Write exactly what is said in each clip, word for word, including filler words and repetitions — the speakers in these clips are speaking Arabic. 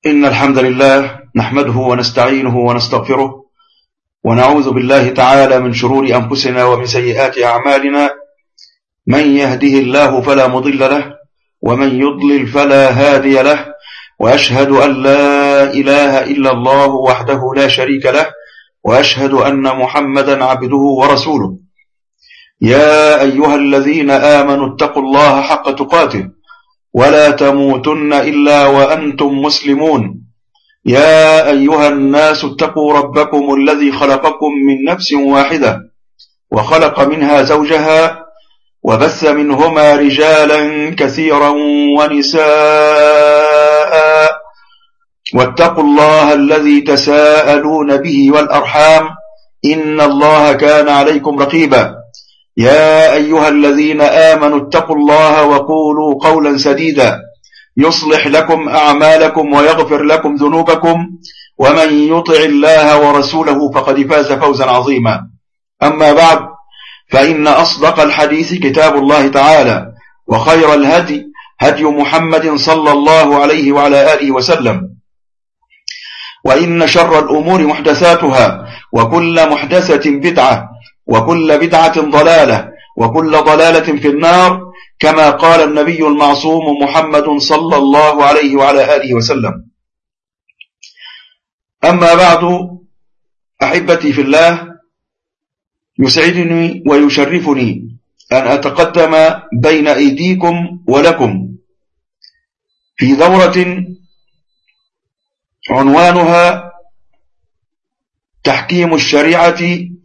إن الحمد لله نحمده ونستعينه ونستغفره ونعوذ بالله تعالى من شرور أنفسنا ومن سيئات أعمالنا. من يهده الله فلا مضل له ومن يضلل فلا هادي له، وأشهد أن لا إله إلا الله وحده لا شريك له، وأشهد أن محمدا عبده ورسوله. يا أيها الذين آمنوا اتقوا الله حق تقاته ولا تموتن إلا وأنتم مسلمون. يا أيها الناس اتقوا ربكم الذي خلقكم من نفس واحدة وخلق منها زوجها وبث منهما رجالا كثيرا ونساء، واتقوا الله الذي تساءلون به والأرحام إن الله كان عليكم رقيبا. يا أيها الذين آمنوا اتقوا الله وقولوا قولا سديدا يصلح لكم أعمالكم ويغفر لكم ذنوبكم، ومن يطع الله ورسوله فقد فاز فوزا عظيما. أما بعد، فإن أصدق الحديث كتاب الله تعالى، وخير الهدي هدي محمد صلى الله عليه وعلى آله وسلم، وإن شر الأمور محدثاتها، وكل محدثة بدعة، وكل بدعة ضلالة، وكل ضلالة في النار، كما قال النبي المعصوم محمد صلى الله عليه وعلى آله وسلم. أما بعد، أحبتي في الله، يسعدني ويشرفني أن أتقدم بين أيديكم ولكم في دورة عنوانها تحكيم الشريعة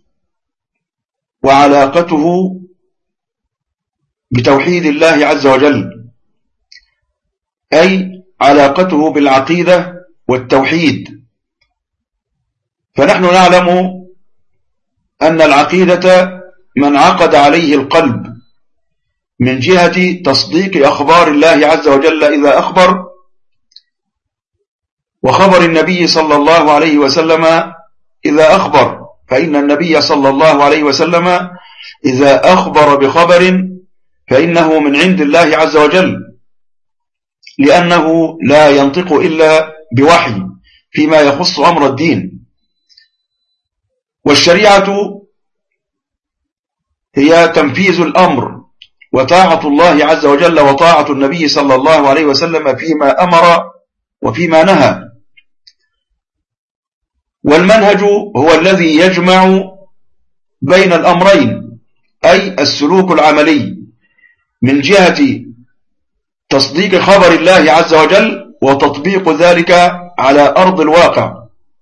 وعلاقته بتوحيد الله عز وجل، أي علاقته بالعقيدة والتوحيد. فنحن نعلم أن العقيدة من عقد عليه القلب من جهة تصديق أخبار الله عز وجل إذا أخبر، وخبر النبي صلى الله عليه وسلم إذا أخبر، فإن النبي صلى الله عليه وسلم إذا أخبر بخبر فإنه من عند الله عز وجل، لأنه لا ينطق إلا بوحي فيما يخص أمر الدين. والشريعة هي تنفيذ الأمر وطاعة الله عز وجل وطاعة النبي صلى الله عليه وسلم فيما أمر وفيما نهى. والمنهج هو الذي يجمع بين الأمرين، أي السلوك العملي من جهة تصديق خبر الله عز وجل وتطبيق ذلك على أرض الواقع.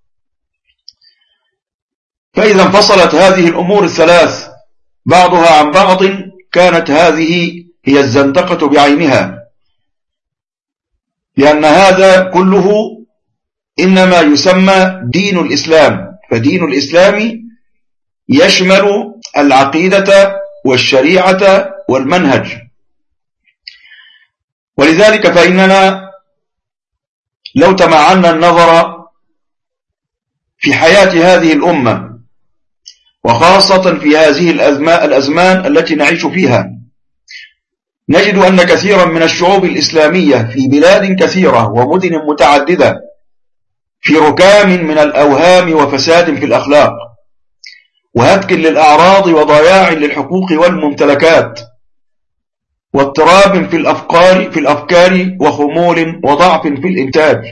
فإذا انفصلت هذه الأمور الثلاث بعضها عن بعض كانت هذه هي الزندقة بعينها، لأن هذا كله إنما يسمى دين الإسلام. فدين الإسلام يشمل العقيدة والشريعة والمنهج. ولذلك فإننا لو تمعنا النظر في حياة هذه الأمة، وخاصة في هذه الأزمان التي نعيش فيها، نجد أن كثيرا من الشعوب الإسلامية في بلاد كثيرة ومدن متعددة في ركام من الأوهام وفساد في الأخلاق وهتك للأعراض وضياع للحقوق والممتلكات واضطراب في الأفكار في الأفكار وخمول وضعف في الإنتاج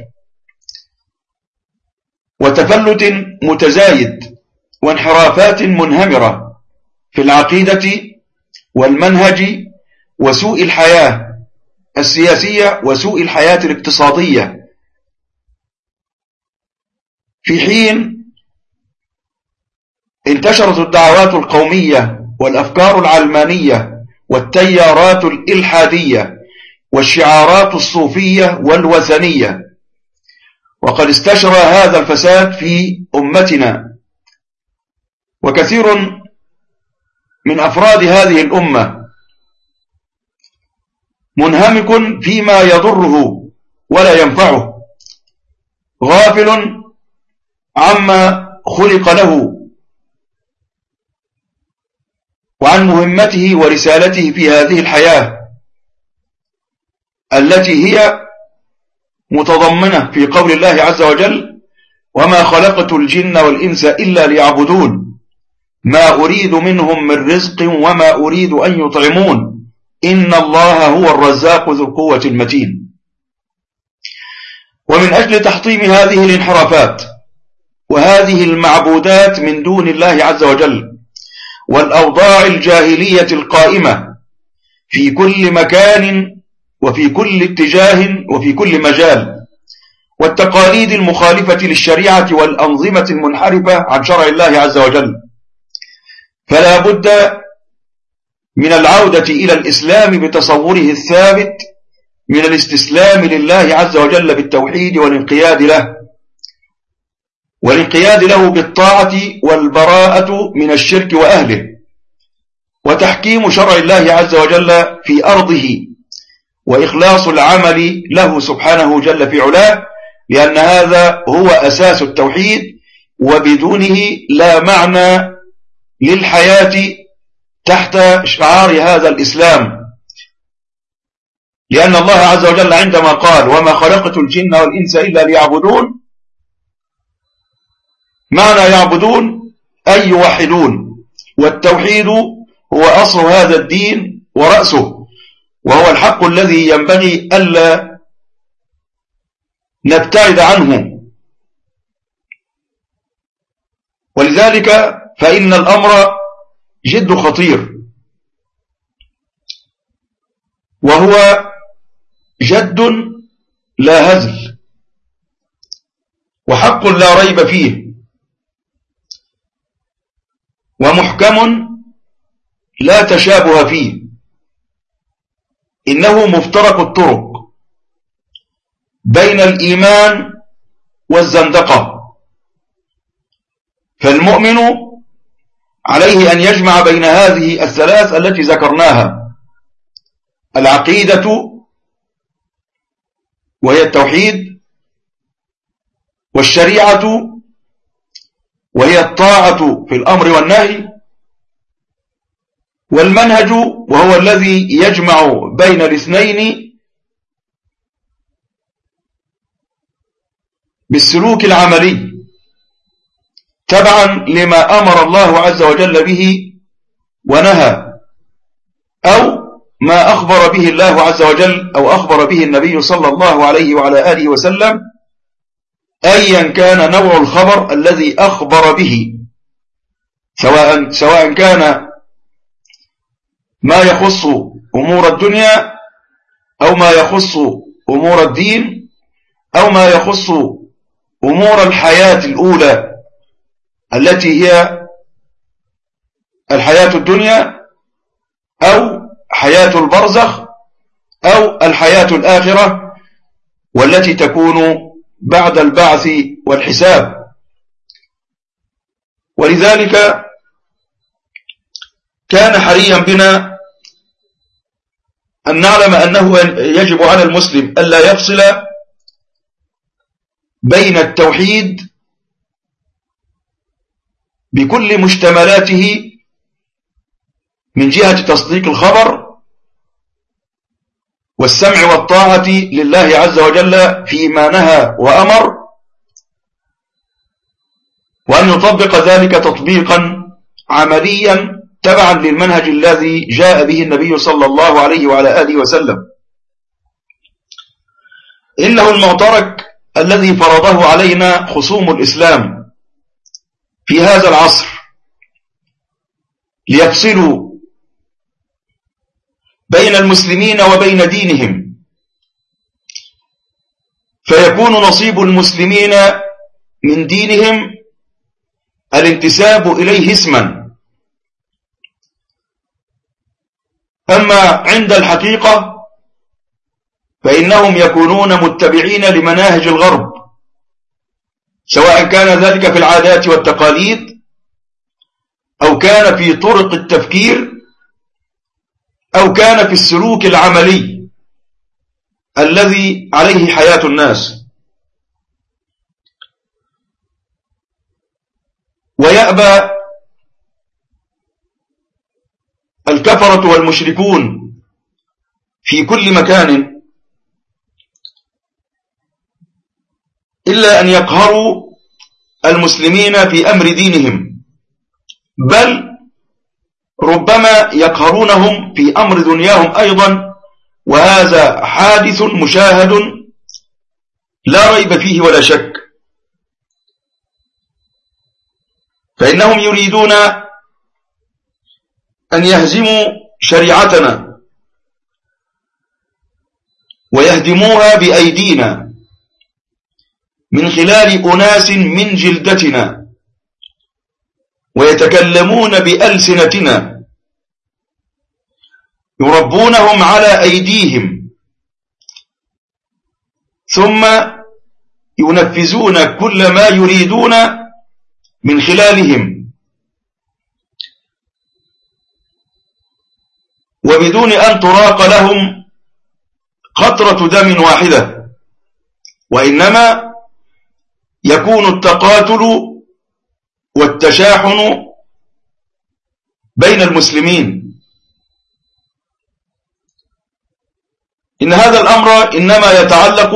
وتفلت متزايد وانحرافات منهمرة في العقيدة والمنهج وسوء الحياة السياسية وسوء الحياة الاقتصادية، في حين انتشرت الدعوات القومية والأفكار العلمانية والتيارات الإلحادية والشعارات الصوفية والوثنية. وقد استشرى هذا الفساد في أمتنا، وكثير من أفراد هذه الأمة منهمك فيما يضره ولا ينفعه، غافل عما خلق له وعن مهمته ورسالته في هذه الحياة التي هي متضمنة في قول الله عز وجل: وما خلقت الجن والإنس إلا ليعبدون ما أريد منهم من رزق وما أريد أن يطعمون إن الله هو الرزاق ذو القوة المتين. ومن أجل تحطيم هذه الانحرافات وهذه المعبودات من دون الله عز وجل والأوضاع الجاهلية القائمة في كل مكان وفي كل اتجاه وفي كل مجال، والتقاليد المخالفة للشريعة والأنظمة المنحرفة عن شرع الله عز وجل، فلا بد من العودة إلى الإسلام بتصوره الثابت من الاستسلام لله عز وجل بالتوحيد والانقياد له والانقياد له بالطاعة والبراءة من الشرك وأهله، وتحكيم شرع الله عز وجل في أرضه وإخلاص العمل له سبحانه جل في علاه، لأن هذا هو أساس التوحيد، وبدونه لا معنى للحياة تحت شعار هذا الإسلام. لأن الله عز وجل عندما قال: وما خلقت الجن والإنس إلا ليعبدون، معنى يعبدون أي يوحدون، والتوحيد هو أصل هذا الدين ورأسه، وهو الحق الذي ينبغي ألا نبتعد عنه. ولذلك فإن الأمر جد خطير، وهو جد لا هزل، وحق لا ريب فيه، ومحكم لا تشابه فيه، إنه مفترق الطرق بين الإيمان والزندقة، فالمؤمن عليه أن يجمع بين هذه الثلاث التي ذكرناها: العقيدة وهي التوحيد، والشريعة وهي الطاعة في الأمر والنهي، والمنهج وهو الذي يجمع بين الاثنين بالسلوك العملي تبعا لما أمر الله عز وجل به ونهى، أو ما أخبر به الله عز وجل أو أخبر به النبي صلى الله عليه وعلى آله وسلم، أيا كان نوع الخبر الذي أخبر به، سواء سواء كان ما يخص أمور الدنيا أو ما يخص أمور الدين أو ما يخص أمور الحياة الأولى التي هي الحياة الدنيا أو حياة البرزخ أو الحياة الآخرة والتي تكون بعد البعث والحساب. ولذلك كان حريا بنا أن نعلم أنه يجب على المسلم ألا يفصل بين التوحيد بكل مشتملاته من جهة تصديق الخبر والسمع والطاعة لله عز وجل فيما نهى وأمر، وأن يطبق ذلك تطبيقا عمليا تبعا للمنهج الذي جاء به النبي صلى الله عليه وعلى آله وسلم. إنه المعترك الذي فرضه علينا خصوم الإسلام في هذا العصر ليفصلوا بين المسلمين وبين دينهم، فيكون نصيب المسلمين من دينهم الانتساب إليه اسما، أما عند الحقيقة فإنهم يكونون متبعين لمناهج الغرب، سواء كان ذلك في العادات والتقاليد أو كان في طرق التفكير أو كان في السلوك العملي الذي عليه حياة الناس. ويأبى الكفرة والمشركون في كل مكان إلا أن يقهروا المسلمين في أمر دينهم، بل ربما يقهرونهم في أمر دنياهم أيضا، وهذا حادث مشاهد لا ريب فيه ولا شك. فإنهم يريدون أن يهزموا شريعتنا ويهدموها بأيدينا من خلال أناس من جلدتنا، ويتكلمون بألسنتنا، يربونهم على أيديهم، ثم ينفذون كل ما يريدون من خلالهم، وبدون أن تراق لهم قطرة دم واحدة، وإنما يكون التقاتل والتشاحن بين المسلمين. إن هذا الأمر إنما يتعلق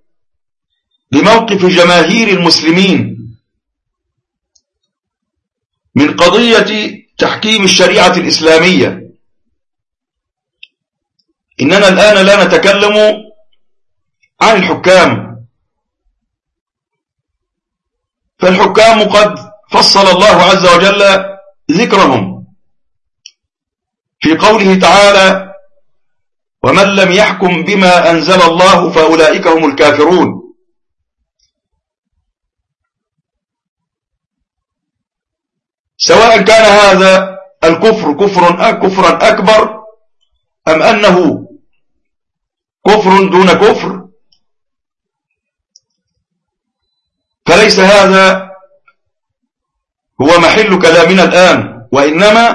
بموقف جماهير المسلمين من قضية تحكيم الشريعة الإسلامية. إننا الآن لا نتكلم عن الحكام، فالحكام قد فصل الله عز وجل ذكرهم في قوله تعالى: ومن لم يحكم بما أنزل الله فأولئك هم الكافرون. سواء كان هذا الكفر كفر كفرا أكبر أم أنه كفر دون كفر، فليس هذا هو محل كلامنا الآن، وإنما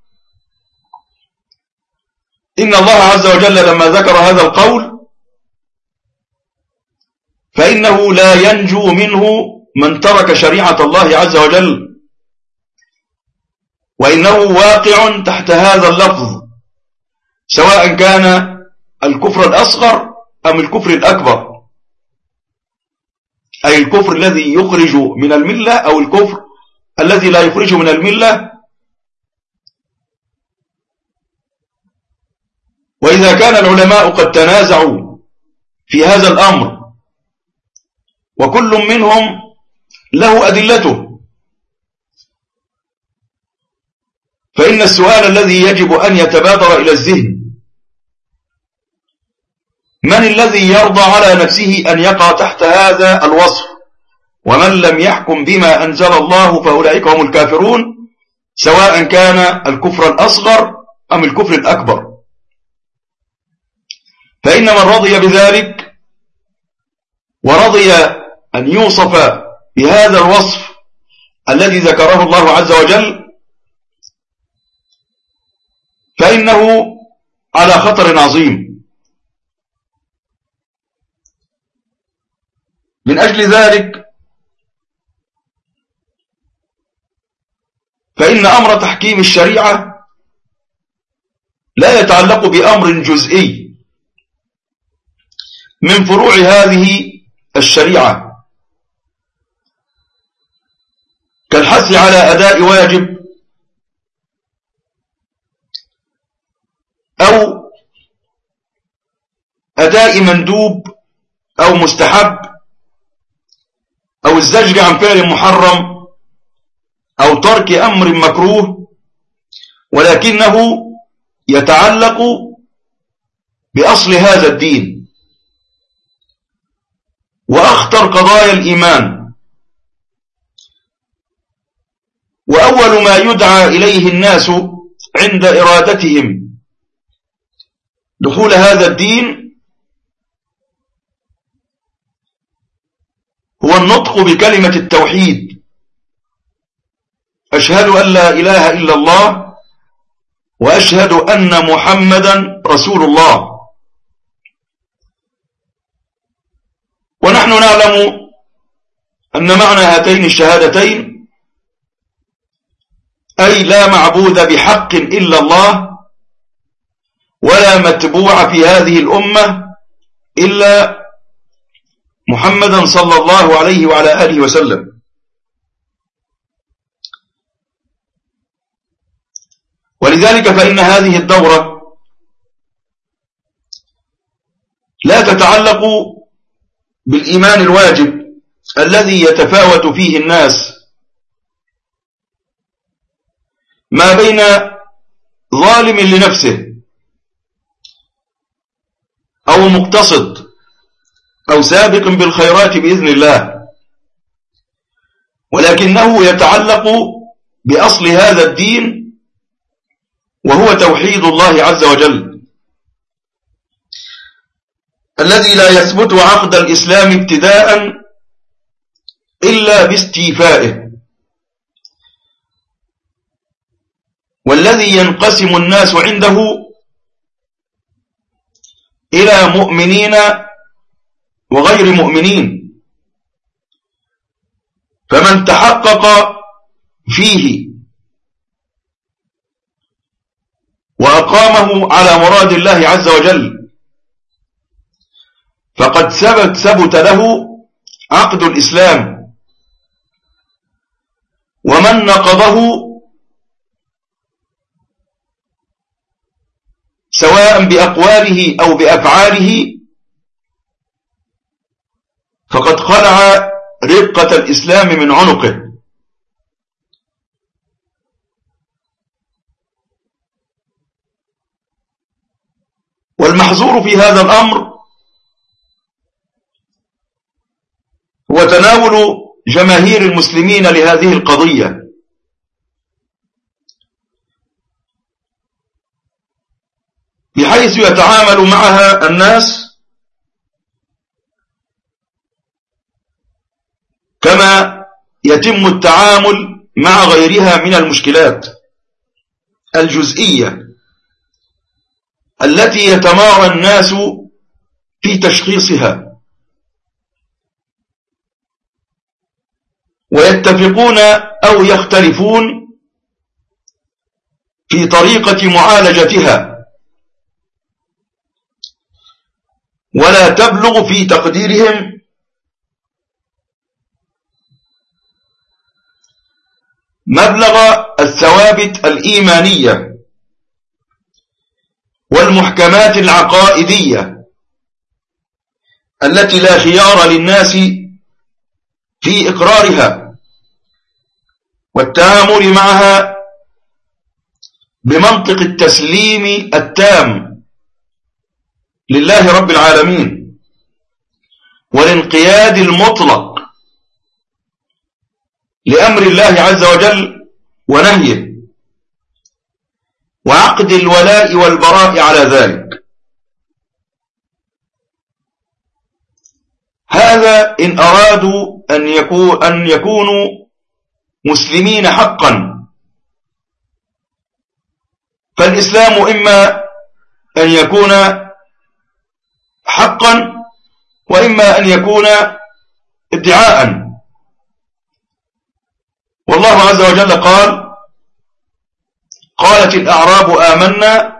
إن الله عز وجل لما ذكر هذا القول فإنه لا ينجو منه من ترك شريعة الله عز وجل، وإنه واقع تحت هذا اللفظ، سواء كان الكفر الأصغر أم الكفر الأكبر، أي الكفر الذي يخرج من الملة أو الكفر الذي لا يخرج من الملة. وإذا كان العلماء قد تنازعوا في هذا الأمر وكل منهم له أدلته، فإن السؤال الذي يجب أن يتبادر إلى الذهن: من الذي يرضى على نفسه أن يقع تحت هذا الوصف؟ ومن لم يحكم بما أنزل الله فأولئك هم الكافرون، سواء كان الكفر الأصغر أم الكفر الأكبر. فإن من رضي بذلك ورضي أن يوصف بهذا الوصف الذي ذكره الله عز وجل، فإنه على خطر عظيم. من أجل ذلك فإن أمر تحكيم الشريعة لا يتعلق بأمر جزئي من فروع هذه الشريعة، كالحث على أداء واجب أو أداء مندوب أو مستحب أو الزجر عن فعل محرم أو ترك أمر مكروه، ولكنه يتعلق بأصل هذا الدين وأخطر قضايا الإيمان. وأول ما يدعى إليه الناس عند إرادتهم دخول هذا الدين هو النطق بكلمة التوحيد: أشهد أن لا إله إلا الله وأشهد أن محمدا رسول الله. ونحن نعلم أن معنى هاتين الشهادتين أي لا معبود بحق إلا الله، ولا متبوع في هذه الأمة إلا محمدا صلى الله عليه وعلى آله وسلم. ولذلك فإن هذه الدورة لا تتعلق بالإيمان الواجب الذي يتفاوت فيه الناس ما بين ظالم لنفسه أو مقتصد أو سابق بالخيرات بإذن الله، ولكنه يتعلق بأصل هذا الدين وهو توحيد الله عز وجل الذي لا يثبت عقد الإسلام ابتداء إلا باستيفائه، والذي ينقسم الناس عنده إلى مؤمنين وغير مؤمنين، فمن تحقق فيه وأقامه على مراد الله عز وجل فقد ثبت ثبت له عقد الإسلام، ومن نقضه سواء بأقواله أو بأفعاله فقد خلع رقة الإسلام من عنقه. والمحظور في هذا الأمر هو تناول جماهير المسلمين لهذه القضية، بحيث يتعامل معها الناس كما يتم التعامل مع غيرها من المشكلات الجزئية التي يتمارى الناس في تشخيصها، ويتفقون أو يختلفون في طريقة معالجتها، ولا تبلغ في تقديرهم مبلغ الثوابت الإيمانية والمحكمات العقائدية التي لا خيار للناس في إقرارها والتعامل معها بمنطق التسليم التام لله رب العالمين والانقياد المطلق لأمر الله عز وجل ونهيه وعقد الولاء والبراء على ذلك. هذا إن أرادوا أن يكون أن يكونوا مسلمين حقا، فالإسلام إما أن يكون حقا وإما أن يكون ادعاء. والله عز وجل قال: قالت الأعراب آمنا،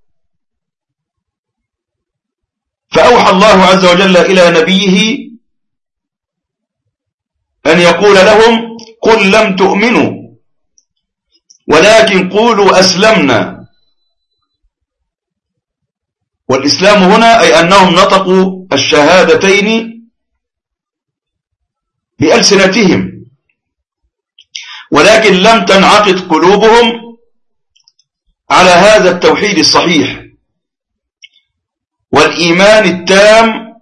فأوحى الله عز وجل إلى نبيه أن يقول لهم: قل لم تؤمنوا ولكن قولوا أسلمنا. والإسلام هنا أي أنهم نطقوا الشهادتين بألسنتهم، ولكن لم تنعقد قلوبهم على هذا التوحيد الصحيح والإيمان التام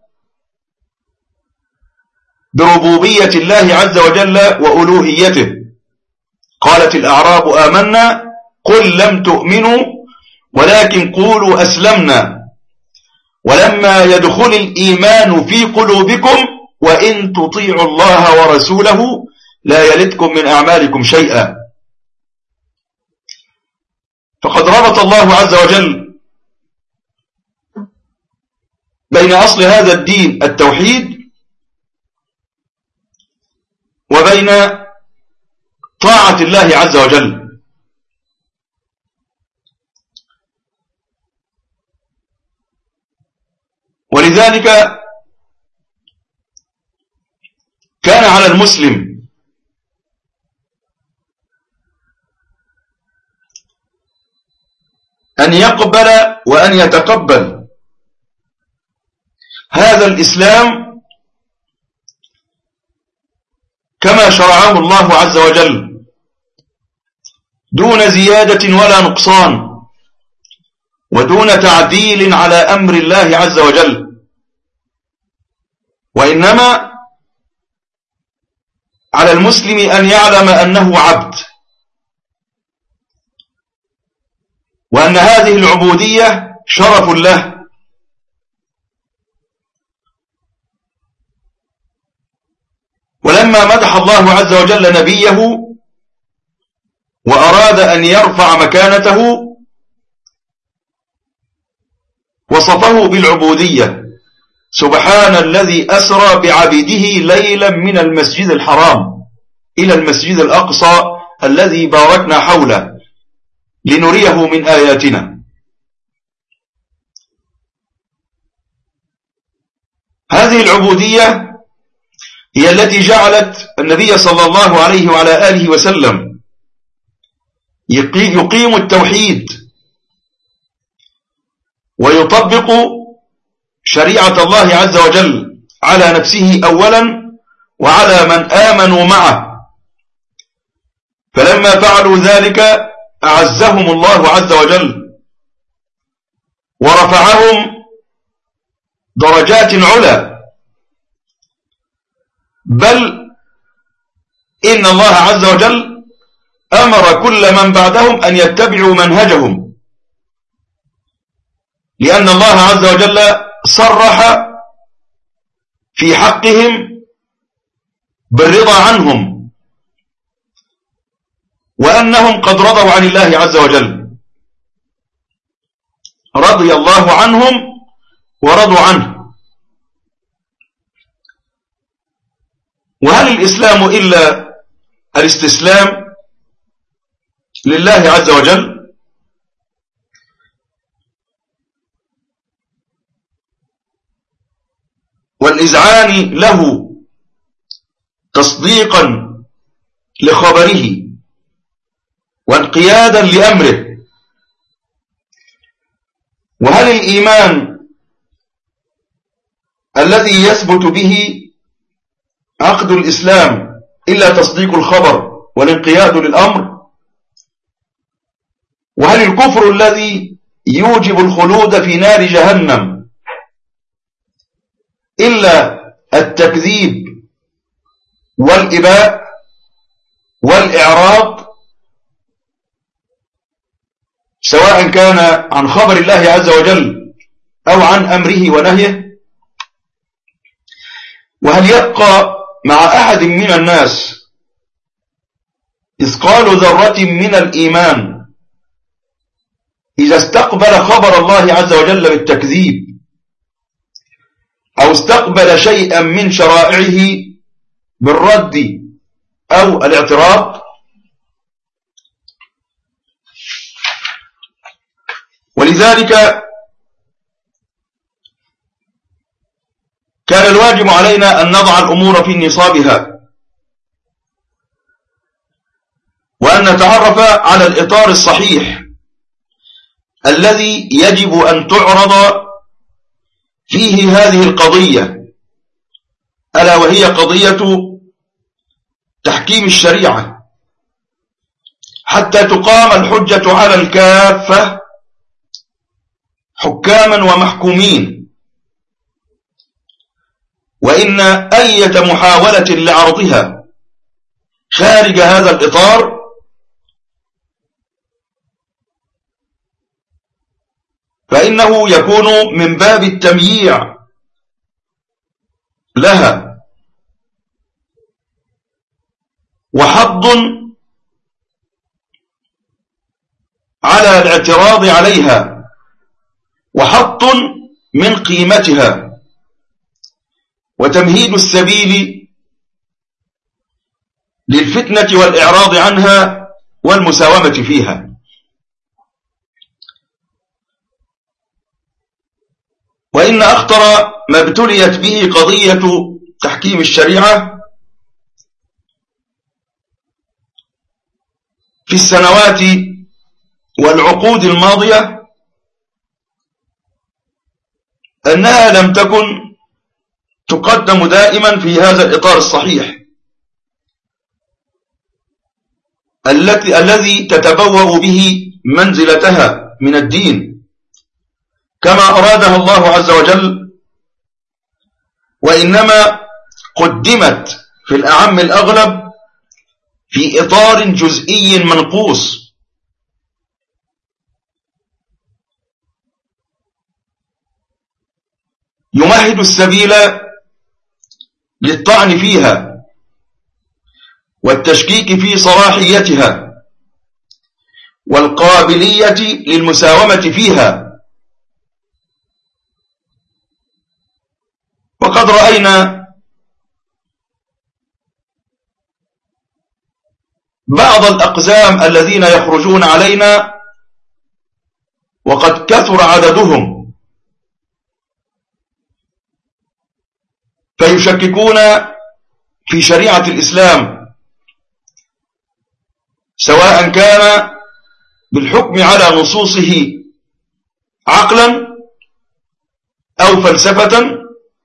بربوبية الله عز وجل وألوهيته. قالت الأعراب آمنا قل لم تؤمنوا ولكن قولوا أسلمنا ولما يدخل الإيمان في قلوبكم وإن تطيعوا الله ورسوله لا يلدكم من أعمالكم شيئا. فقد ربط الله عز وجل بين أصل هذا الدين التوحيد وبين طاعة الله عز وجل. ولذلك كان على المسلم أن يقبل وأن يتقبل هذا الإسلام كما شرعه الله عز وجل دون زيادة ولا نقصان ودون تعديل على أمر الله عز وجل، وإنما على المسلم أن يعلم أنه عبد، وأن هذه العبودية شرف له، ولما مدح الله عز وجل نبيه وأراد أن يرفع مكانته وصفه بالعبودية: سبحان الذي أسرى بعبده ليلا من المسجد الحرام إلى المسجد الأقصى الذي باركنا حوله لنريه من آياتنا. هذه العبودية هي التي جعلت النبي صلى الله عليه وعلى آله وسلم يقيم التوحيد ويطبق شريعة الله عز وجل على نفسه أولا وعلى من آمنوا معه، فلما فعلوا ذلك أعزهم الله عز وجل ورفعهم درجات علا، بل إن الله عز وجل أمر كل من بعدهم أن يتبعوا منهجهم، لأن الله عز وجل صرح في حقهم بالرضا عنهم وأنهم قد رضوا عن الله عز وجل، رضي الله عنهم ورضوا عنه. وهل الإسلام إلا الاستسلام لله عز وجل؟ والإذعان له تصديقا لخبره وانقيادا لأمره؟ وهل الإيمان الذي يثبت به عقد الإسلام إلا تصديق الخبر والانقياد للأمر؟ وهل الكفر الذي يوجب الخلود في نار جهنم إلا التكذيب والإباء والإعراض، سواء كان عن خبر الله عز وجل أو عن أمره ونهيه؟ وهل يبقى مع أحد من الناس مثقال ذرة من الإيمان إذا استقبل خبر الله عز وجل بالتكذيب أو استقبل شيئا من شرائعه بالرد أو الاعتراض؟ ولذلك كان الواجب علينا أن نضع الأمور في نصابها، وأن نتعرف على الإطار الصحيح الذي يجب أن تعرض فيه هذه القضية، ألا وهي قضية تحكيم الشريعة، حتى تقام الحجة على الكافة حكاما ومحكومين. وإن أية محاولة لعرضها خارج هذا الإطار فإنه يكون من باب التمييع لها وحض على الاعتراض عليها وحط من قيمتها وتمهيد السبيل للفتنة والإعراض عنها والمساومة فيها. وإن أخطر ما ابتليت به قضية تحكيم الشريعة في السنوات والعقود الماضية أنها لم تكن تقدم دائما في هذا الإطار الصحيح التي الذي تتبوأ به منزلتها من الدين كما أرادها الله عز وجل، وإنما قدمت في الأعم الأغلب في إطار جزئي منقوص، يمهد السبيل للطعن فيها والتشكيك في صلاحيتها والقابلية للمساومة فيها. وقد رأينا بعض الأقزام الذين يخرجون علينا وقد كثر عددهم، فيشككون في شريعة الإسلام، سواء كان بالحكم على نصوصه عقلا أو فلسفة،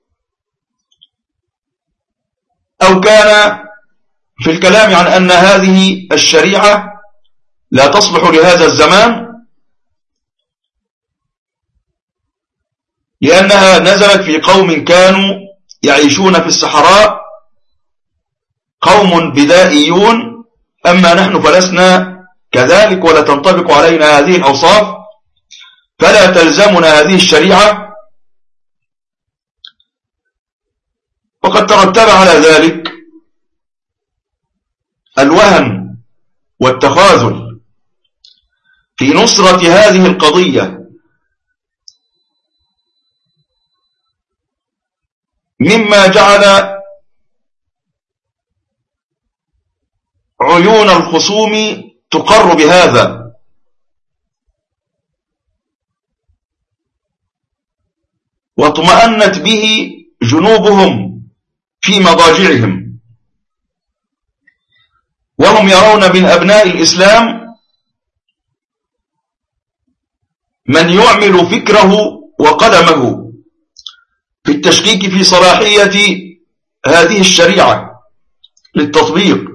أو كان في الكلام عن أن هذه الشريعة لا تصلح لهذا الزمان لأنها نزلت في قوم كانوا يعيشون في الصحراء، قوم بدائيون، أما نحن فلسنا كذلك ولا تنطبق علينا هذه الأوصاف، فلا تلزمنا هذه الشريعة. وقد ترتب على ذلك الوهن والتخاذل في نصرة هذه القضية، مما جعل عيون الخصوم تقر بهذا، واطمأنت به جنوبهم في مضاجعهم، وهم يرون من أبناء الإسلام من يعمل فكره وقلمه في التشكيك في صلاحية هذه الشريعة للتطبيق،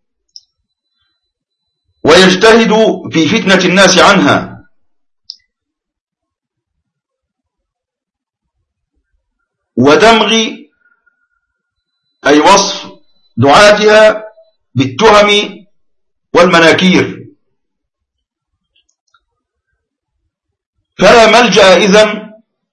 ويجتهد في فتنة الناس عنها، ودمغ أي وصف دعاتها بالتهم والمناكير. فلا ملجأ إذن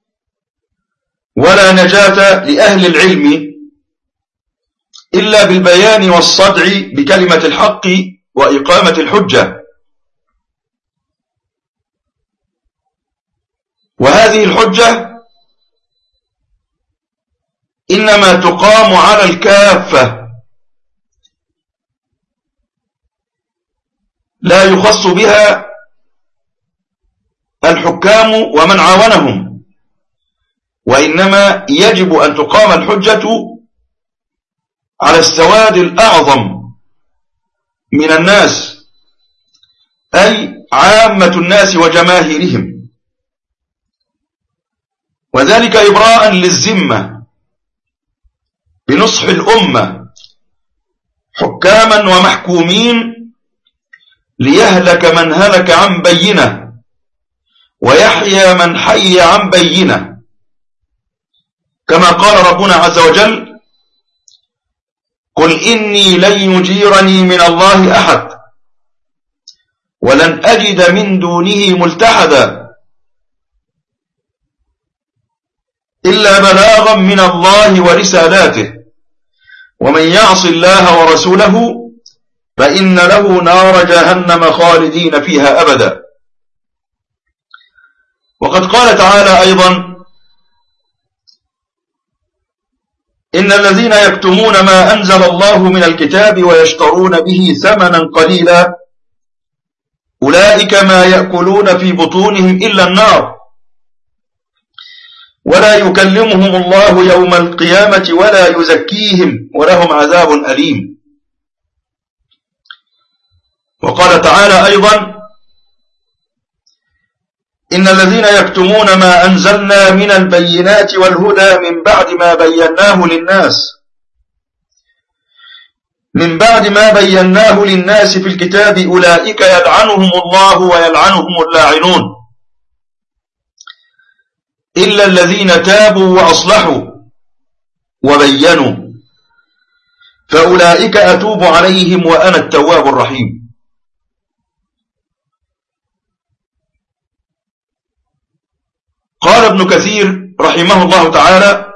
ولا نجاة لأهل العلم إلا بالبيان والصدع بكلمة الحق وإقامة الحجة. وهذه الحجة إنما تقام على الكافة، لا يخص بها الحكام ومن عاونهم، وإنما يجب أن تقام الحجة على السواد الأعظم من الناس، أي عامة الناس وجماهيرهم، وذلك إبراء للذمة بنصح الأمة حكاما ومحكومين، ليهلك من هلك عن بينة ويحيى من حي عن بينة، كما قال ربنا عز وجل: قل إني لن يجيرني من الله أحد ولن أجد من دونه ملتحدا إلا بلاغا من الله ورسالاته ومن يعص الله ورسوله فإن له نار جهنم خالدين فيها أبدا. وقد قال تعالى أيضا: إن الذين يكتمون ما أنزل الله من الكتاب ويشترون به ثمنا قليلا أولئك ما يأكلون في بطونهم إلا النار ولا يكلمهم الله يوم القيامة ولا يزكيهم ولهم عذاب أليم. وقال تعالى أيضا: إن الذين يكتمون ما أنزلنا من البينات والهدى من بعد ما بيناه للناس من بعد ما بيناه للناس في الكتاب أولئك يلعنهم الله ويلعنهم اللاعنون إلا الذين تابوا وأصلحوا وبينوا فأولئك أتوب عليهم وأنا التواب الرحيم. قال ابن كثير رحمه الله تعالى: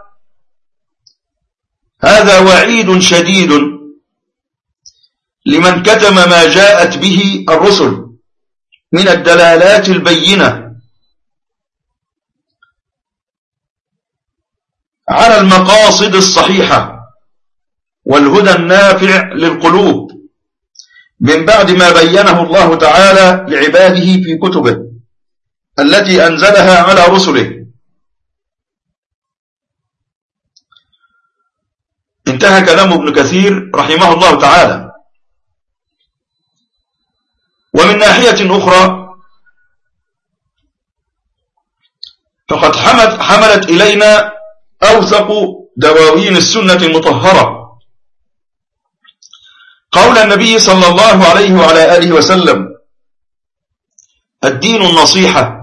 هذا وعيد شديد لمن كتم ما جاءت به الرسل من الدلالات البينة على المقاصد الصحيحة والهدى النافع للقلوب من بعد ما بينه الله تعالى لعباده في كتبه التي أنزلها على رسله. انتهى كلام ابن كثير رحمه الله تعالى. ومن ناحية أخرى فقد حملت, حملت إلينا أوثق دواوين السنة المطهرة قول النبي صلى الله عليه وعلى آله وسلم: الدين النصيحة.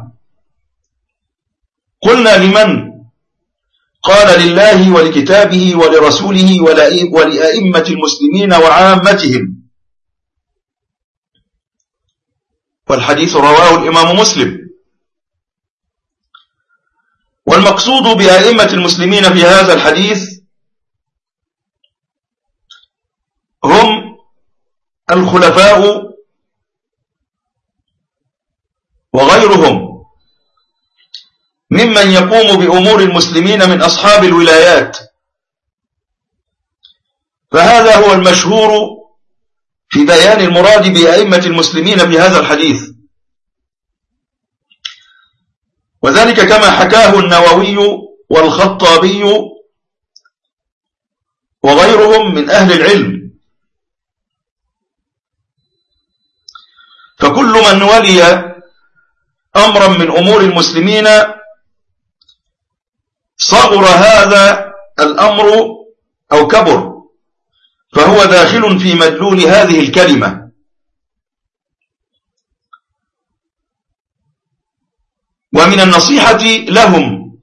قلنا: لمن؟ قال: لله ولكتابه ولرسوله ولأئمة المسلمين وعامتهم. والحديث رواه الإمام مسلم. والمقصود بأئمة المسلمين في هذا الحديث هم الخلفاء وغيرهم ممن يقوم بأمور المسلمين من أصحاب الولايات، فهذا هو المشهور في بيان المراد بأئمة المسلمين في هذا الحديث، وذلك كما حكاه النووي والخطابي وغيرهم من أهل العلم. فكل من ولي أمرا من أمور المسلمين صغر هذا الأمر أو كبر، فهو داخل في مدلول هذه الكلمة. ومن النصيحة لهم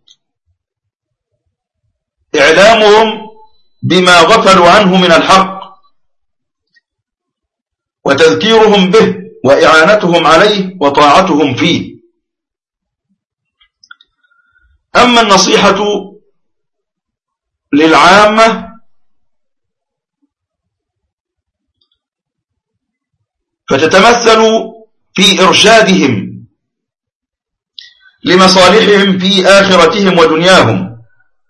إعلامهم بما غفلوا عنه من الحق وتذكيرهم به وإعانتهم عليه وطاعتهم فيه. أما النصيحة للعامة فتتمثل في إرشادهم لمصالحهم في آخرتهم ودنياهم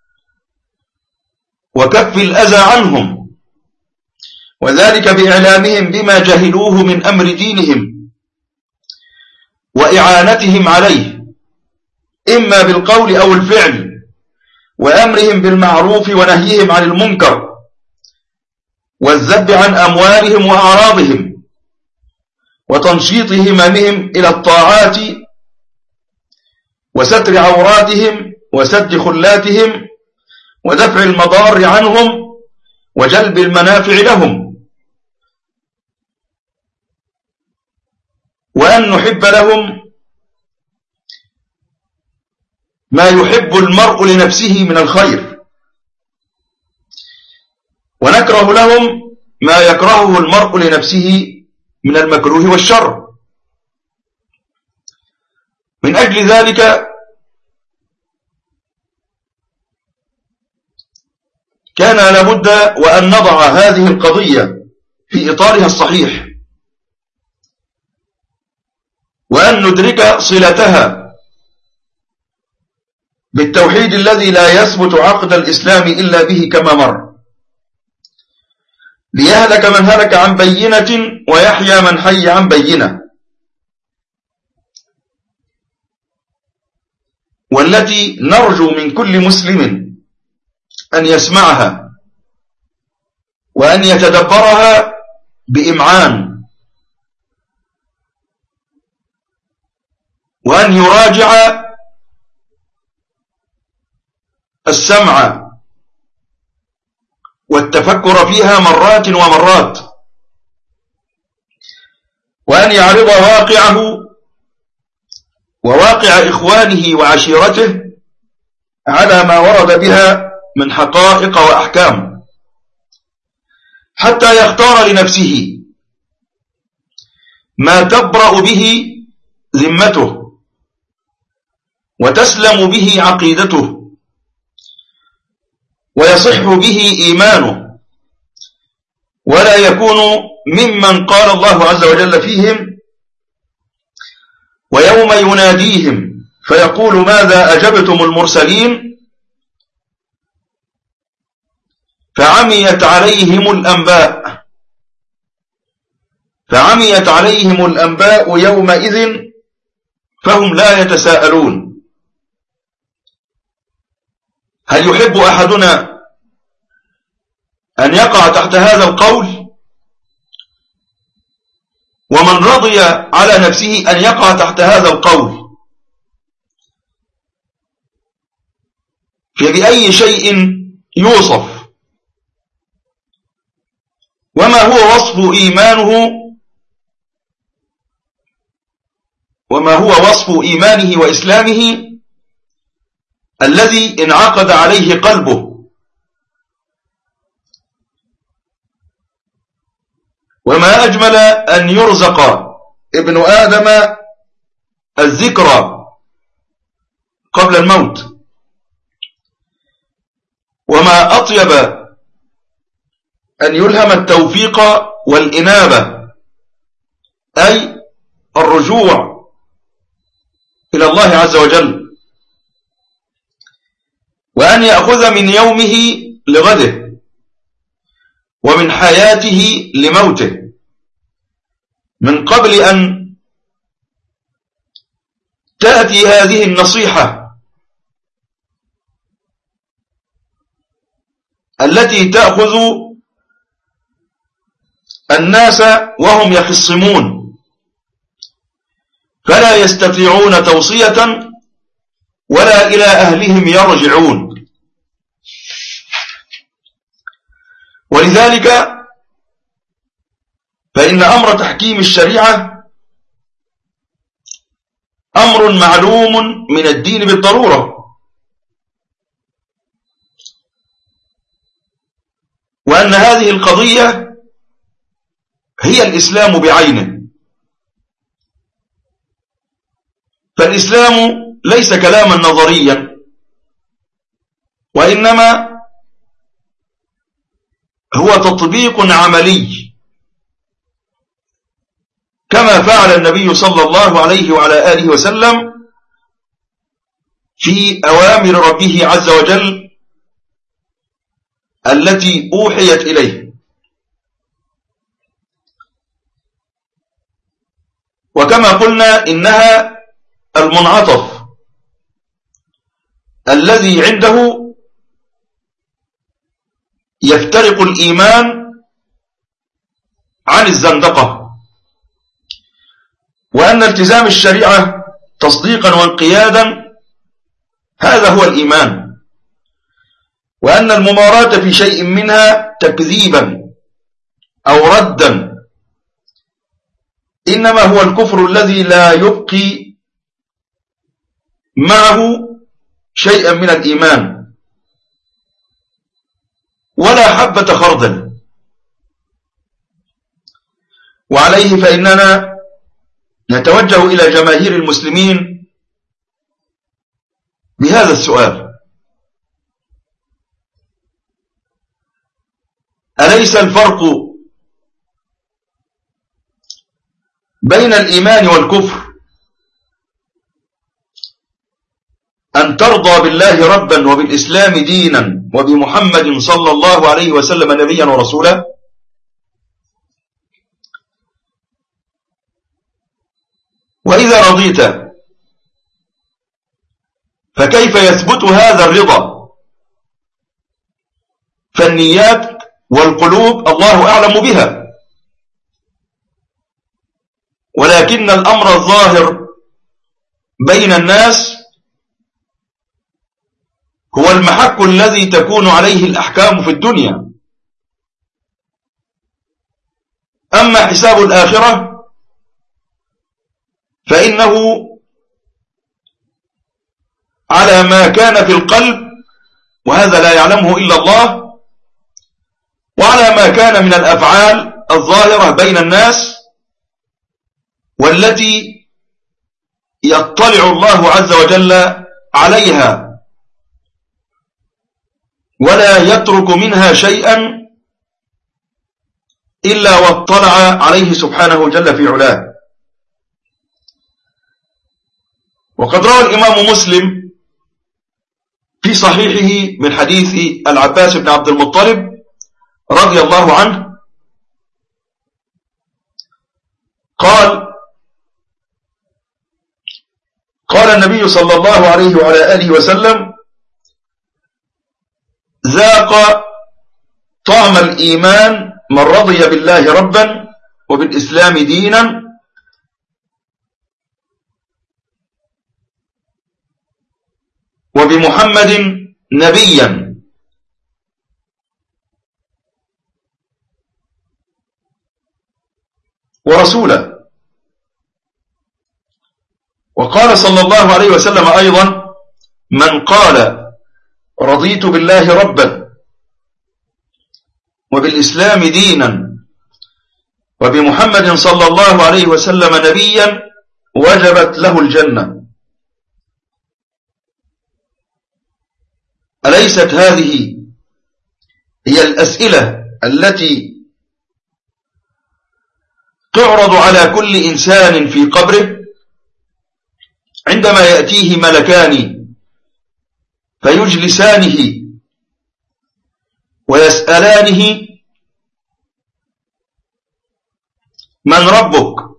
وكف الأذى عنهم، وذلك بإعلامهم بما جهلوه من أمر دينهم وإعانتهم عليه إما بالقول أو الفعل، وأمرهم بالمعروف ونهيهم عن المنكر، والذب عن أموالهم وأعراضهم، وتنشيط هممهم إلى الطاعات، وستر عوراتهم وسد خلاتهم، ودفع المضار عنهم وجلب المنافع لهم، وأن نحب لهم ما يحب المرء لنفسه من الخير، ونكره لهم ما يكرهه المرء لنفسه من المكروه والشر. من أجل ذلك كان لابد وأن نضع هذه القضية في إطارها الصحيح، وأن ندرك صلتها بالتوحيد الذي لا يثبت عقد الإسلام إلا به كما مر، ليهلك من هلك عن بينة ويحيى من حي عن بينة، والتي نرجو من كل مسلم أن يسمعها وأن يتدبرها بإمعان وأن يراجع السمع والتفكر فيها مرات ومرات، وأن يعرض واقعه وواقع إخوانه وعشيرته على ما ورد بها من حقائق وأحكام، حتى يختار لنفسه ما تبرأ به ذمته وتسلم به عقيدته ويصح به إيمانه، ولا يكون ممن قال الله عز وجل فيهم: ويوم يناديهم فيقول ماذا أجبتم المرسلين فعميت عليهم الأنباء فعميت عليهم الأنباء يومئذ فهم لا يتساءلون. هل يحب أحدنا أن يقع تحت هذا القول؟ ومن رضي على نفسه أن يقع تحت هذا القول فبأي شيء يوصف؟ وما هو وصف إيمانه وما هو وصف إيمانه وإسلامه الذي انعقد عليه قلبه؟ وما أجمل أن يرزق ابن آدم الذكرى قبل الموت، وما أطيب أن يلهم التوفيق والإنابة، أي الرجوع إلى الله عز وجل، وأن يأخذ من يومه لغده ومن حياته لموته من قبل أن تأتي هذه النصيحة التي تأخذ الناس وهم يخصمون فلا يستطيعون توصية ولا إلى أهلهم يرجعون. ولذلك فإن أمر تحكيم الشريعة أمر معلوم من الدين بالضرورة، وأن هذه القضية هي الإسلام بعينه. فالإسلام ليس كلاما نظريا، وإنما هو تطبيق عملي، كما فعل النبي صلى الله عليه وعلى آله وسلم في أوامر ربه عز وجل التي أوحيت إليه. وكما قلنا إنها المنعطف الذي عنده يفترق الإيمان عن الزندقة، وأن التزام الشريعة تصديقا وانقيادا هذا هو الإيمان، وأن المماراة في شيء منها تكذيبا أو ردا إنما هو الكفر الذي لا يبقي معه شيئا من الإيمان ولا حبة خردل. وعليه فإننا نتوجه إلى جماهير المسلمين بهذا السؤال: أليس الفرق بين الإيمان والكفر أن ترضى بالله ربا وبالإسلام دينا وبمحمد صلى الله عليه وسلم نبيا ورسولا؟ وإذا رضيت فكيف يثبت هذا الرضا؟ فالنيات والقلوب الله أعلم بها، ولكن الأمر الظاهر بين الناس هو المحك الذي تكون عليه الأحكام في الدنيا. أما حساب الآخرة فإنه على ما كان في القلب، وهذا لا يعلمه إلا الله، وعلى ما كان من الأفعال الظاهرة بين الناس والتي يطلع الله عز وجل عليها ولا يترك منها شيئا إلا واطلع عليه سبحانه جل في علاه. وقد روى الإمام مسلم في صحيحه من حديث العباس بن عبد المطلب رضي الله عنه قال قال النبي صلى الله عليه وعلى آله وسلم: ذاق طعم الإيمان من رضي بالله ربا وبالإسلام دينا وبمحمد نبيا. ورسولا. وقال صلى الله عليه وسلم أيضا: من قال رضيت بالله ربا وبالإسلام دينا وبمحمد صلى الله عليه وسلم نبيا وجبت له الجنة. أليست هذه هي الأسئلة التي تعرض على كل إنسان في قبره عندما يأتيه ملكان فيجلسانه ويسألانه: من ربك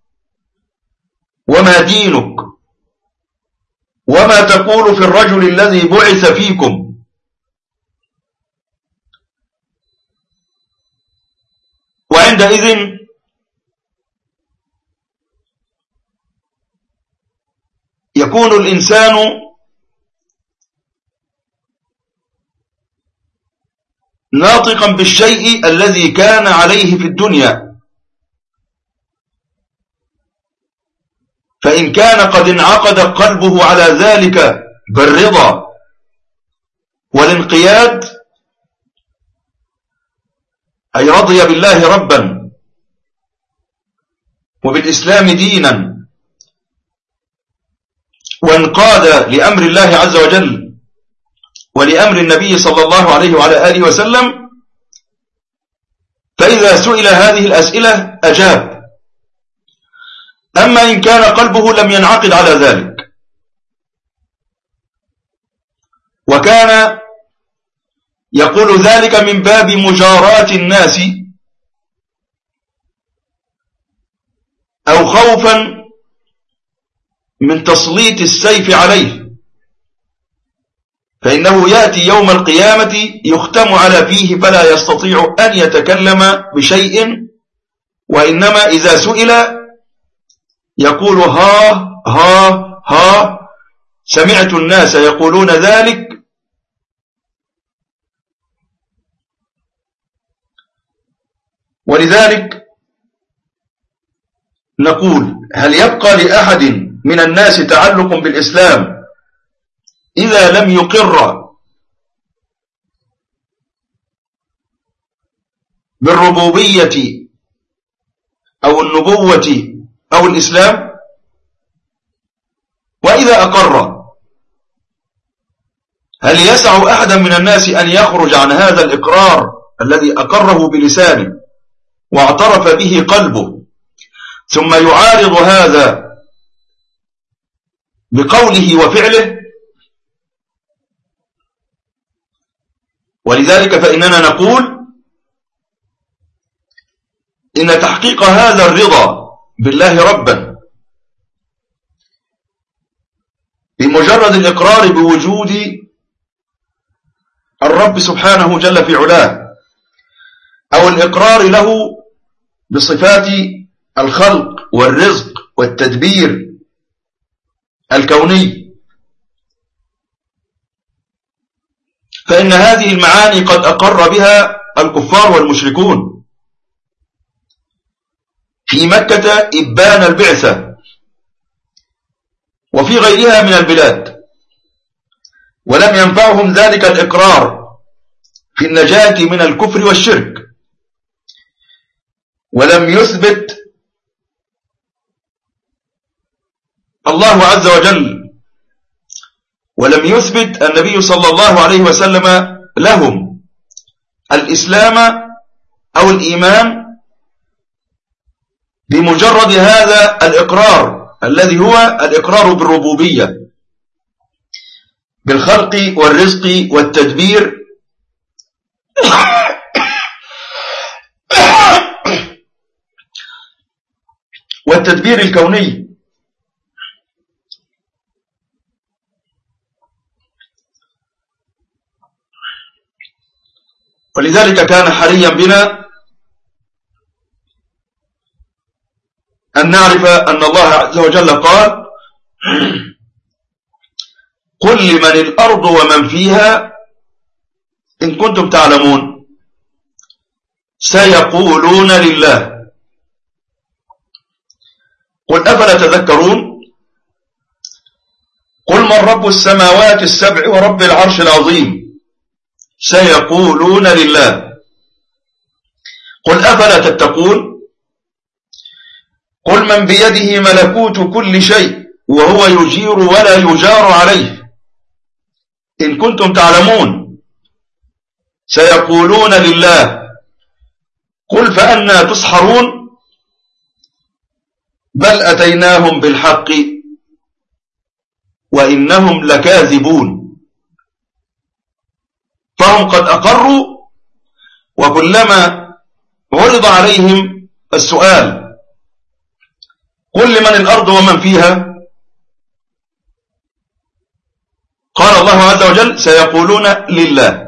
وما دينك وما تقول في الرجل الذي بعث فيكم؟ وعندئذ يكون الإنسان ناطقا بالشيء الذي كان عليه في الدنيا، فإن كان قد انعقد قلبه على ذلك بالرضا والانقياد، أي رضي بالله ربا وبالإسلام دينا وانقاد لأمر الله عز وجل ولأمر النبي صلى الله عليه وعلى آله وسلم، فإذا سئل هذه الأسئلة أجاب. أما إن كان قلبه لم ينعقد على ذلك وكان يقول ذلك من باب مجاراة الناس أو خوفا من تسليط السيف عليه، فإنه يأتي يوم القيامة يختم على فيه فلا يستطيع أن يتكلم بشيء، وإنما إذا سئل يقول ها ها ها سمعت الناس يقولون ذلك. ولذلك نقول: هل يبقى لأحد من الناس تعلق بالإسلام إذا لم يقر بالربوبية أو النبوة أو الإسلام؟ وإذا أقر، هل يسع أحدا من الناس أن يخرج عن هذا الإقرار الذي أقره بلسانه واعترف به قلبه ثم يعارض هذا بقوله وفعله؟ ولذلك فإننا نقول إن تحقيق هذا الرضا بالله ربا بمجرد الإقرار بوجود الرب سبحانه جل في علاه أو الإقرار له بصفات الخلق والرزق والتدبير الكوني، فإن هذه المعاني قد أقر بها الكفار والمشركون في مكة إبان البعثة وفي غيرها من البلاد، ولم ينفعهم ذلك الإقرار في النجاة من الكفر والشرك، ولم يثبت الله عز وجل ولم يثبت النبي صلى الله عليه وسلم لهم الإسلام أو الإيمان بمجرد هذا الإقرار الذي هو الإقرار بالربوبية، بالخلق والرزق والتدبير والتدبير الكوني. ولذلك كان حريا بنا أن نعرف أن الله عز وجل قال: قل لمن الأرض ومن فيها إن كنتم تعلمون سيقولون لله قل أفلا تذكرون قل من رب السماوات السبع ورب العرش العظيم سيقولون لله قل أفلا تتقون قل من بيده ملكوت كل شيء وهو يجير ولا يجار عليه إن كنتم تعلمون سيقولون لله قل فأنا تسحرون بل أتيناهم بالحق وإنهم لكاذبون. فهم قد أقروا، وكلما عرض عليهم السؤال قل لمن الأرض ومن فيها قال الله عز وجل سيقولون لله.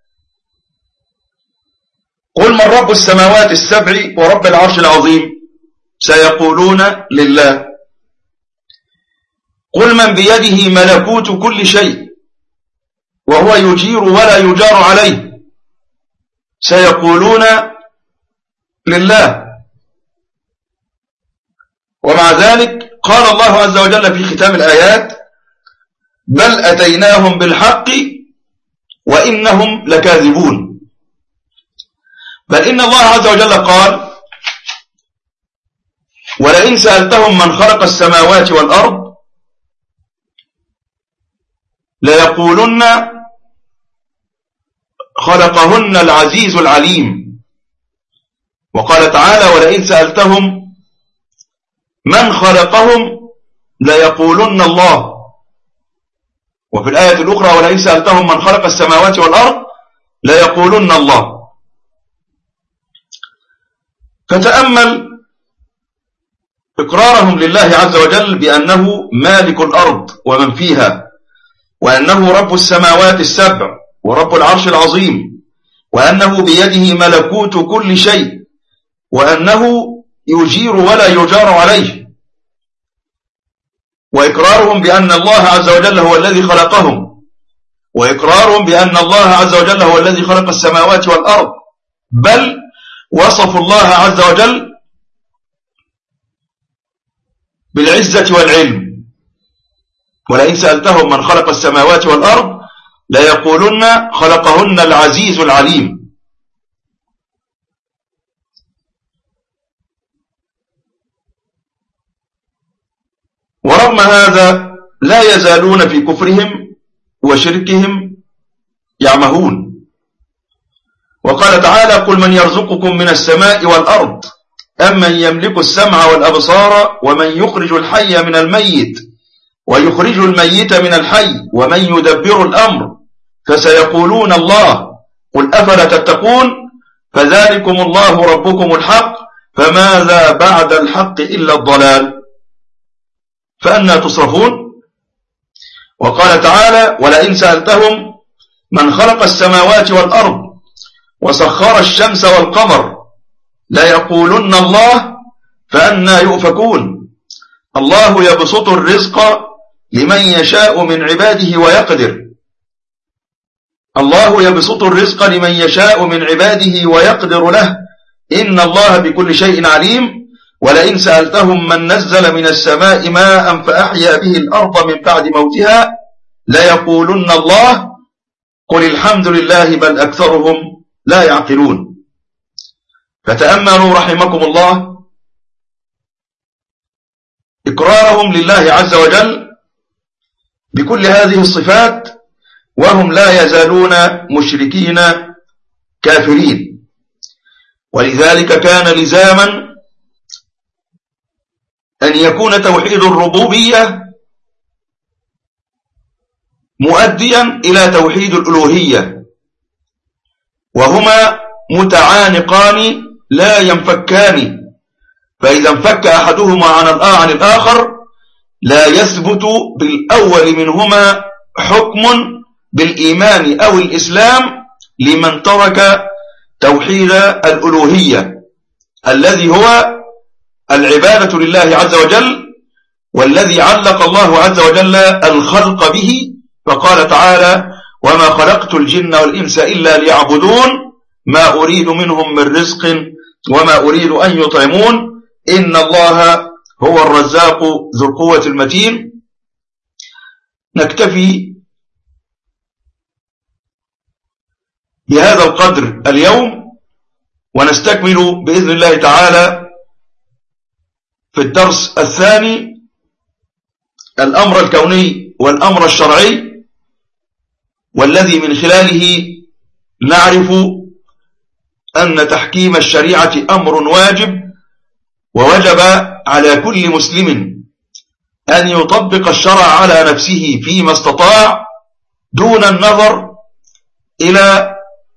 قل من رب السماوات السبع ورب العرش العظيم سيقولون لله. قل من بيده ملكوت كل شيء وهو يجير ولا يجار عليه سيقولون لله. ومع ذلك قال الله عز وجل في ختام الآيات بل أتيناهم بالحق وإنهم لكاذبون. بل إن الله عز وجل قال ولئن سألتهم من خلق السماوات والأرض ليقولن خلقهن العزيز العليم. وقال تعالى ولئن سألتهم من خلقهم ليقولن الله. وفي الآية الأخرى ولئن سألتهم من خلق السماوات والأرض ليقولن الله. فتأمل إقرارهم لله عز وجل بأنه مالك الأرض ومن فيها، وأنه رب السماوات السبع ورب العرش العظيم، وأنه بيده ملكوت كل شيء، وأنه يجير ولا يجار عليه، وإقرارهم بأن الله عز وجل هو الذي خلقهم، وإقرارهم بأن الله عز وجل هو الذي خلق السماوات والأرض، بل وصفوا الله عز وجل بالعزة والعلم. ولئن سألتهم من خلق السماوات والأرض ليقولن خلقهن العزيز العليم. ورغم هذا لا يزالون في كفرهم وشركهم يعمهون. وقال تعالى قل من يرزقكم من السماء والأرض أمن يملك السمع والأبصار ومن يخرج الحي من الميت ويخرج الميت من الحي ومن يدبر الأمر فسيقولون الله قل أفلا تتقون فذلكم الله ربكم الحق فماذا بعد الحق إلا الضلال فأنا تصرفون. وقال تعالى ولئن سألتهم من خلق السماوات والأرض وسخر الشمس والقمر ليقولن الله فأنا يؤفكون الله يبسط الرزق لمن يشاء من عباده ويقدر. الله يبسط الرزق لمن يشاء من عباده ويقدر له، إن الله بكل شيء عليم. ولئن سألتهم من نزل من السماء ماء فأحيا به الأرض من بعد موتها ليقولن الله قل الحمد لله بل أكثرهم لا يعقلون. فتأملوا رحمكم الله إقرارهم لله عز وجل بكل هذه الصفات وهم لا يزالون مشركين كافرين. ولذلك كان لزاما أن يكون توحيد الربوبية مؤديا إلى توحيد الألوهية، وهما متعانقان لا ينفكان، فإذا انفك أحدهما عن الآخر لا يثبت بالأول منهما حكم بالإيمان أو الإسلام لمن ترك توحيد الألوهية الذي هو العبادة لله عز وجل، والذي علق الله عز وجل الخلق به، فقال تعالى وما خلقت الجن والإنس إلا ليعبدون ما أريد منهم من رزق وما أريد أن يطعمون إن الله هو الرزاق ذو القوة المتين. نكتفي بهذا القدر اليوم، ونستكمل بإذن الله تعالى في الدرس الثاني الأمر الكوني والأمر الشرعي، والذي من خلاله نعرف أن تحكيم الشريعة أمر واجب، ووجب على كل مسلم أن يطبق الشرع على نفسه فيما استطاع دون النظر إلى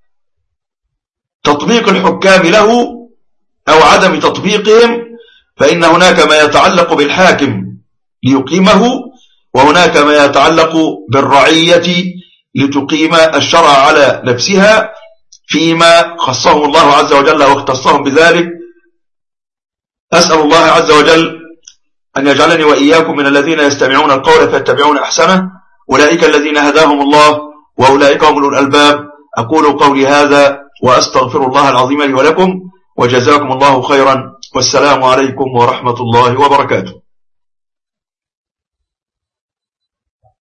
تطبيق الحكام له أو عدم تطبيقهم، فإن هناك ما يتعلق بالحاكم ليقيمه، وهناك ما يتعلق بالرعية لتقيم الشرع على نفسها فيما خصهم الله عز وجل واختصهم بذلك. أسأل الله عز وجل أن يجعلني وإياكم من الذين يستمعون القول فيتبعون أحسنه، أولئك الذين هداهم الله وأولئك هم أولو الألباب. أقول قولي هذا وأستغفر الله العظيم لي ولكم، وجزاكم الله خيرا، والسلام عليكم ورحمة الله وبركاته.